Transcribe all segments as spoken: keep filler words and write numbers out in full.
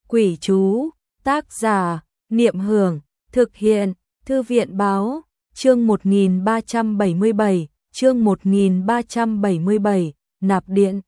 Quỷ chú, tác giả, Niệm Hưởng, thực hiện, Thư viện báo, chương một nghìn ba trăm bảy mươi bảy, chương một nghìn ba trăm bảy mươi bảy, nạp điện.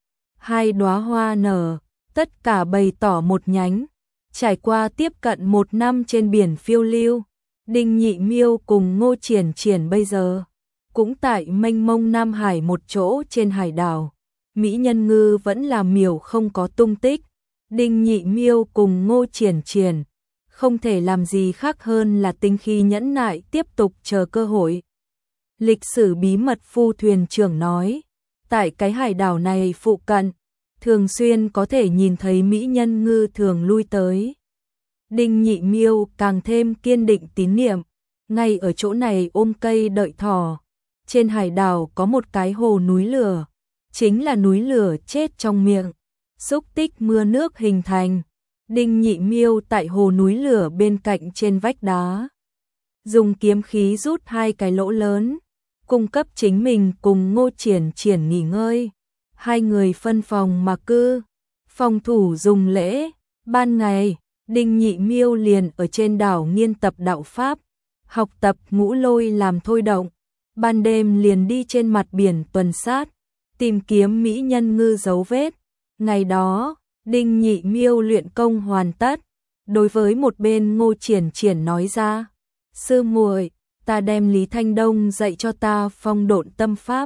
Hai đóa hoa nở, tất cả bày tỏ một nhánh, trải qua tiếp cận một năm trên biển phiêu lưu, Đinh Nhị Miêu cùng Ngô Triển Triển bây giờ cũng tại mênh mông Nam Hải một chỗ trên hải đảo. Mỹ Nhân Ngư vẫn là miểu không có tung tích. Đinh Nhị Miêu cùng Ngô Triển Triển không thể làm gì khác hơn là tinh khí nhẫn nại tiếp tục chờ cơ hội. Lịch sử bí mật phu thuyền trưởng nói, tại cái hải đảo này phụ cận, thường xuyên có thể nhìn thấy Mỹ Nhân Ngư thường lui tới. Đinh Nhị Miêu càng thêm kiên định tín niệm, ngay ở chỗ này ôm cây đợi thỏ. Trên hải đảo có một cái hồ núi lửa, chính là núi lửa chết trong miệng, xúc tích mưa nước hình thành. Đinh Nhị Miêu tại hồ núi lửa bên cạnh trên vách đá, dùng kiếm khí rút hai cái lỗ lớn, cung cấp chính mình cùng Ngô Triển Triển nghỉ ngơi. Hai người phân phòng mà cư, phòng thủ dùng lễ. Ban ngày, Đinh Nhị Miêu liền ở trên đảo nghiên tập đạo pháp, học tập ngũ lôi làm thôi động. Ban đêm liền đi trên mặt biển tuần sát, tìm kiếm Mỹ Nhân Ngư dấu vết. Ngày đó, Đinh Nhị Miêu luyện công hoàn tất, đối với một bên Ngô Triển Triển nói ra, sư muội, ta đem Lý Thanh Đông dạy cho ta phong độn tâm pháp.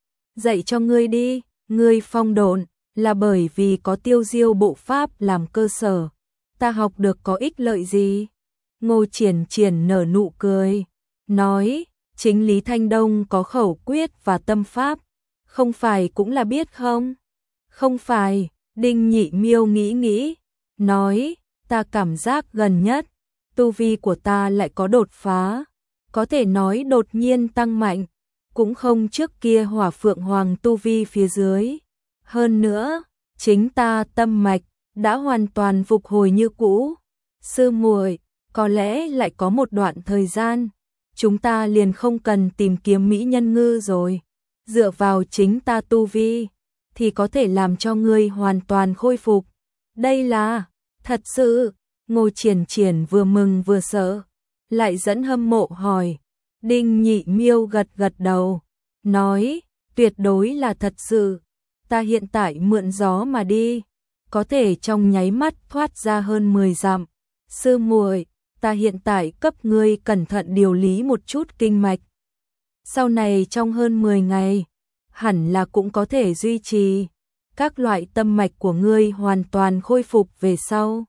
Dạy cho ngươi đi, ngươi phong độn là bởi vì có tiêu diêu bộ pháp làm cơ sở, ta học được có ích lợi gì? Ngô Triển Triển nở nụ cười, nói, chính Lý Thanh Đông có khẩu quyết và tâm pháp, không phải cũng là biết không? Không phải. Đinh Nhị Miêu nghĩ nghĩ, nói, ta cảm giác gần nhất, tu vi của ta lại có đột phá, có thể nói đột nhiên tăng mạnh, cũng không trước kia Hỏa Phượng Hoàng tu vi phía dưới. Hơn nữa, chính ta tâm mạch đã hoàn toàn phục hồi như cũ. Sư muội, có lẽ lại có một đoạn thời gian, chúng ta liền không cần tìm kiếm Mỹ Nhân Ngư rồi, dựa vào chính ta tu vi thì có thể làm cho ngươi hoàn toàn khôi phục. Đây là thật sự. Ngô Triển Triển vừa mừng vừa sợ, lại dẫn hâm mộ hỏi. Đinh Nhị Miêu gật gật đầu, nói, tuyệt đối là thật sự. Ta hiện tại mượn gió mà đi, có thể trong nháy mắt thoát ra hơn mười dặm. Sư muội, ta hiện tại cấp ngươi cẩn thận điều lý một chút kinh mạch. Sau này trong hơn mười ngày, hẳn là cũng có thể duy trì. Các loại tâm mạch của ngươi hoàn toàn khôi phục về sau.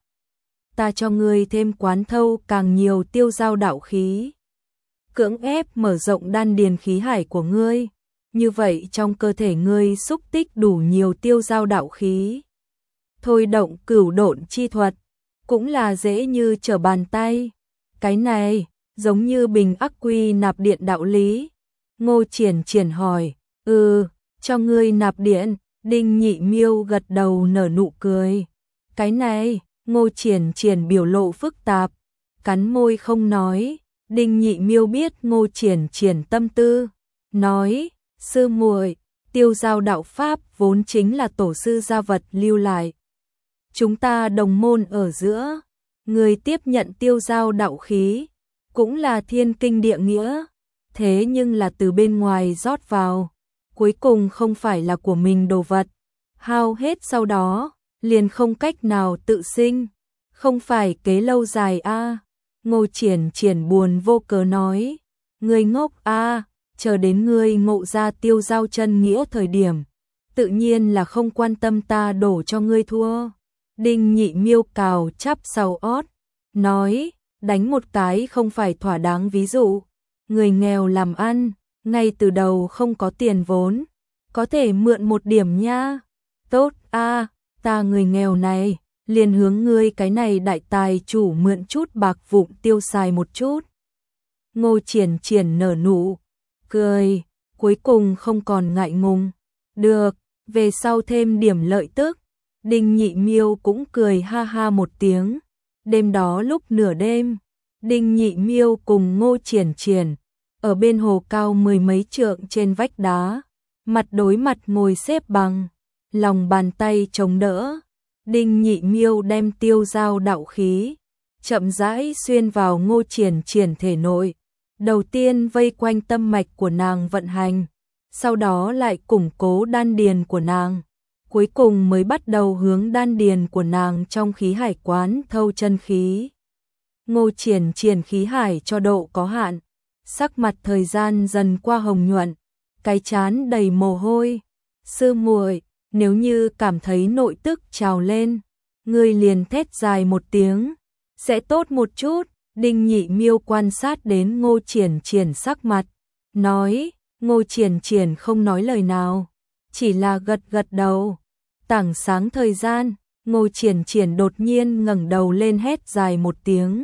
Ta cho ngươi thêm quán thâu càng nhiều tiêu giao đạo khí. Cưỡng ép mở rộng đan điền khí hải của ngươi. Như vậy trong cơ thể ngươi xúc tích đủ nhiều tiêu giao đạo khí. Thôi động cửu độn chi thuật, cũng là dễ như trở bàn tay. Cái này, giống như bình ắc quy nạp điện đạo lý. Ngô Triển Triển hỏi, ừ, cho ngươi nạp điện. Đinh Nhị Miêu gật đầu nở nụ cười. Cái này, Ngô Triển Triển biểu lộ phức tạp, cắn môi không nói. Đinh Nhị Miêu biết Ngô Triển Triển tâm tư, nói, sư muội, tiêu giao đạo pháp vốn chính là tổ sư gia vật lưu lại. Chúng ta đồng môn ở giữa, người tiếp nhận tiêu giao đạo khí, cũng là thiên kinh địa nghĩa, thế nhưng là từ bên ngoài rót vào, cuối cùng không phải là của mình đồ vật, hao hết sau đó, liền không cách nào tự sinh, không phải kế lâu dài a. À. Ngô Triển Triển buồn vô cớ nói, ngươi ngốc a, à, chờ đến ngươi ngộ ra tiêu giao chân nghĩa thời điểm, tự nhiên là không quan tâm ta đổ cho ngươi thua. Đinh Nhị Miêu cào chắp sau ót, nói, đánh một cái không phải thỏa đáng ví dụ, người nghèo làm ăn, ngay từ đầu không có tiền vốn, có thể mượn một điểm nha. Tốt a, à, ta người nghèo này, liền hướng ngươi cái này đại tài chủ mượn chút bạc vụn tiêu xài một chút. Ngô Triển Triển nở nụ cười, cuối cùng không còn ngại ngùng. Được, về sau thêm điểm lợi tức. Đinh Nhị Miêu cũng cười ha ha một tiếng. Đêm đó lúc nửa đêm, Đinh Nhị Miêu cùng Ngô Triển Triển ở bên hồ cao mười mấy trượng trên vách đá, mặt đối mặt ngồi xếp bằng, lòng bàn tay chống đỡ. Đinh Nhị Miêu đem tiêu giao đạo khí chậm rãi xuyên vào Ngô Triển Triển thể nội. Đầu tiên vây quanh tâm mạch của nàng vận hành, sau đó lại củng cố đan điền của nàng, cuối cùng mới bắt đầu hướng đan điền của nàng trong khí hải quán thâu chân khí. Ngô Triển Triển khí hải cho độ có hạn, sắc mặt thời gian dần qua hồng nhuận, cái trán đầy mồ hôi. Sư muội, nếu như cảm thấy nội tức trào lên, ngươi liền thét dài một tiếng, sẽ tốt một chút. Đinh Nhị Miêu quan sát đến Ngô Triển Triển sắc mặt, nói. Ngô Triển Triển không nói lời nào, chỉ là gật gật đầu. Tảng sáng thời gian, Ngô Triển Triển đột nhiên ngẩng đầu lên hét dài một tiếng.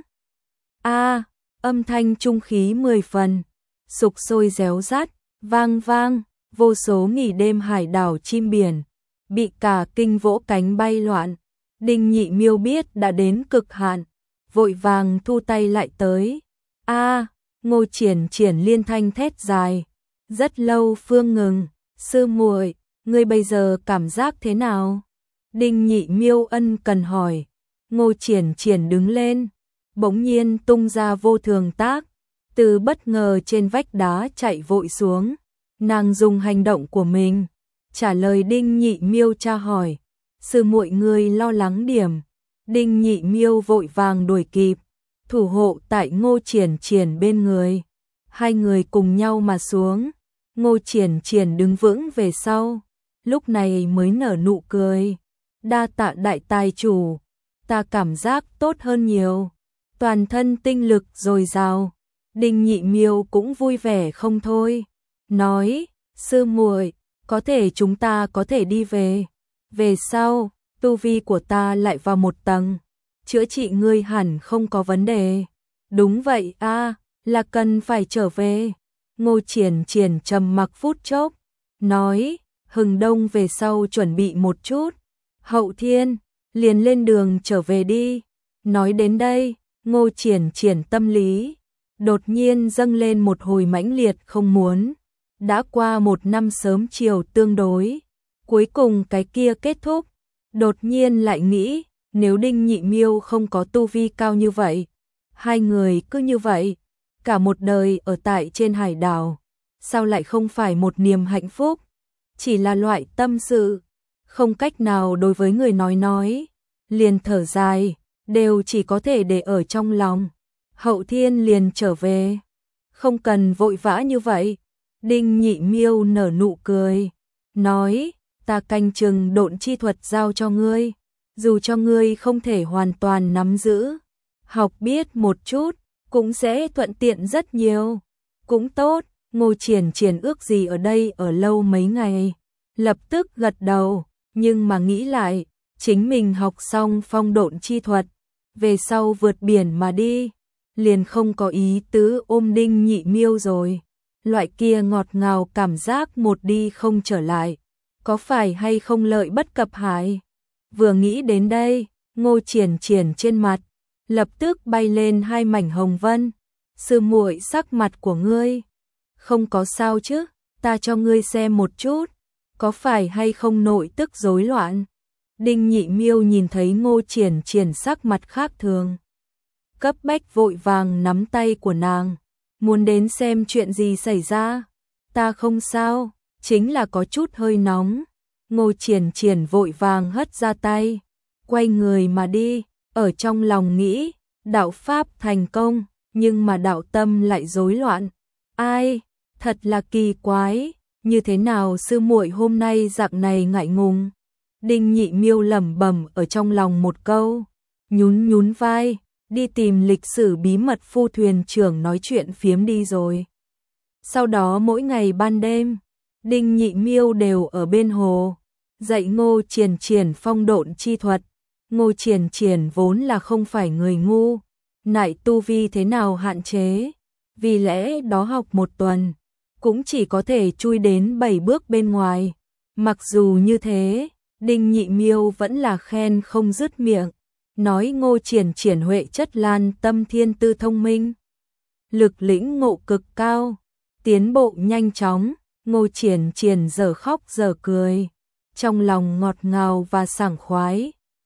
A, âm thanh trung khí mười phần, sục sôi réo rát, vang vang, vô số nghỉ đêm hải đảo chim biển bị cả kinh vỗ cánh bay loạn. Đinh Nhị Miêu biết đã đến cực hạn, vội vàng thu tay lại tới. A, Ngô Triển Triển liên thanh thét dài. Rất lâu phương ngừng. Sư muội, ngươi bây giờ cảm giác thế nào? Đinh Nhị Miêu ân cần hỏi. Ngô Triển Triển đứng lên, bỗng nhiên tung ra vô thường tác, từ bất ngờ trên vách đá chạy vội xuống. Nàng dùng hành động của mình trả lời Đinh Nhị Miêu tra hỏi. Sư muội ngươi lo lắng điểm. Đinh Nhị Miêu vội vàng đuổi kịp, thủ hộ tại Ngô Triển Triển bên người. Hai người cùng nhau mà xuống. Ngô Triển Triển đứng vững về sau, lúc này mới nở nụ cười. Đa tạ đại tài chủ, ta cảm giác tốt hơn nhiều, toàn thân tinh lực dồi dào. Đinh Nhị Miêu cũng vui vẻ không thôi, nói, sư muội, có thể chúng ta có thể đi về. Về sau, tu vi của ta lại vào một tầng, chữa trị ngươi hẳn không có vấn đề. Đúng vậy a, là cần phải trở về. Ngô Triển Triển trầm mặc phút chốc, nói, hừng đông về sau chuẩn bị một chút, hậu thiên, liền lên đường trở về đi. Nói đến đây, Ngô Triển Triển tâm lý đột nhiên dâng lên một hồi mãnh liệt không muốn. Đã qua một năm sớm chiều tương đối, cuối cùng cái kia kết thúc, đột nhiên lại nghĩ, nếu Đinh Nhị Miêu không có tu vi cao như vậy, hai người cứ như vậy, cả một đời ở tại trên hải đảo, sao lại không phải một niềm hạnh phúc? Chỉ là loại tâm sự, không cách nào đối với người nói nói, liền thở dài, đều chỉ có thể để ở trong lòng. Hậu thiên liền trở về, không cần vội vã như vậy. Đinh Nhị Miêu nở nụ cười, nói, ta canh chừng độn chi thuật giao cho ngươi, dù cho ngươi không thể hoàn toàn nắm giữ, học biết một chút, cũng sẽ thuận tiện rất nhiều. Cũng tốt. Ngô Triển Triển ước gì ở đây ở lâu mấy ngày, lập tức gật đầu, nhưng mà nghĩ lại, chính mình học xong phong độn chi thuật, về sau vượt biển mà đi, liền không có ý tứ ôm Đinh Nhị Miêu rồi. Loại kia ngọt ngào cảm giác một đi không trở lại, có phải hay không lợi bất cập hại? Vừa nghĩ đến đây, Ngô Triển Triển trên mặt lập tức bay lên hai mảnh hồng vân. Sư muội, sắc mặt của ngươi không có sao chứ? Ta cho ngươi xem một chút, có phải hay không nội tức rối loạn? Đinh Nhị Miêu nhìn thấy Ngô Triển Triển sắc mặt khác thường, cấp bách vội vàng nắm tay của nàng, muốn đến xem chuyện gì xảy ra. Ta không sao, chính là có chút hơi nóng. Ngô Triển Triển vội vàng hất ra tay, quay người mà đi, ở trong lòng nghĩ, đạo pháp thành công, nhưng mà đạo tâm lại rối loạn. Ai, thật là kỳ quái, như thế nào sư muội hôm nay dạng này ngại ngùng? Đinh Nhị Miêu lẩm bẩm ở trong lòng một câu, nhún nhún vai, đi tìm lịch sử bí mật phu thuyền trưởng nói chuyện phiếm đi rồi. Sau đó mỗi ngày ban đêm, Đinh Nhị Miêu đều ở bên hồ, dạy Ngô Triển Triển phong độn chi thuật. Ngô Triển Triển vốn là không phải người ngu, nại tu vi thế nào hạn chế, vì lẽ đó học một tuần, cũng chỉ có thể chui đến bảy bước bên ngoài. Mặc dù như thế, Đinh Nhị Miêu vẫn là khen không dứt miệng, nói Ngô Triển Triển huệ chất lan tâm thiên tư thông minh, lực lĩnh ngộ cực cao, tiến bộ nhanh chóng. Ngô Triển Triển giờ khóc giờ cười, trong lòng ngọt ngào và sảng khoái.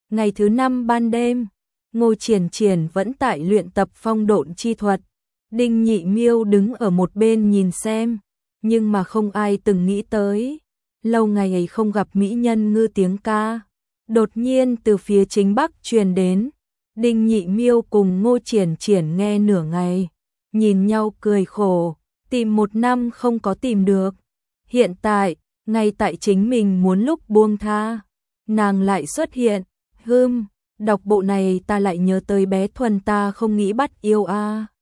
Ngày thứ năm ban đêm, Ngô Triển Triển vẫn tại luyện tập phong độn chi thuật. Đinh Nhị Miêu đứng ở một bên nhìn xem, nhưng mà không ai từng nghĩ tới. Lâu ngày ấy không gặp mỹ nhân ngư tiếng ca. Đột nhiên từ phía chính bắc truyền đến. Đinh Nhị Miêu cùng Ngô Triển Triển nghe nửa ngày, nhìn nhau cười khổ, tìm một năm không có tìm được. Hiện tại, ngay tại chính mình muốn lúc buông tha, nàng lại xuất hiện. Hừm, đọc bộ này ta lại nhớ tới bé Thuần ta không nghĩ bắt yêu a.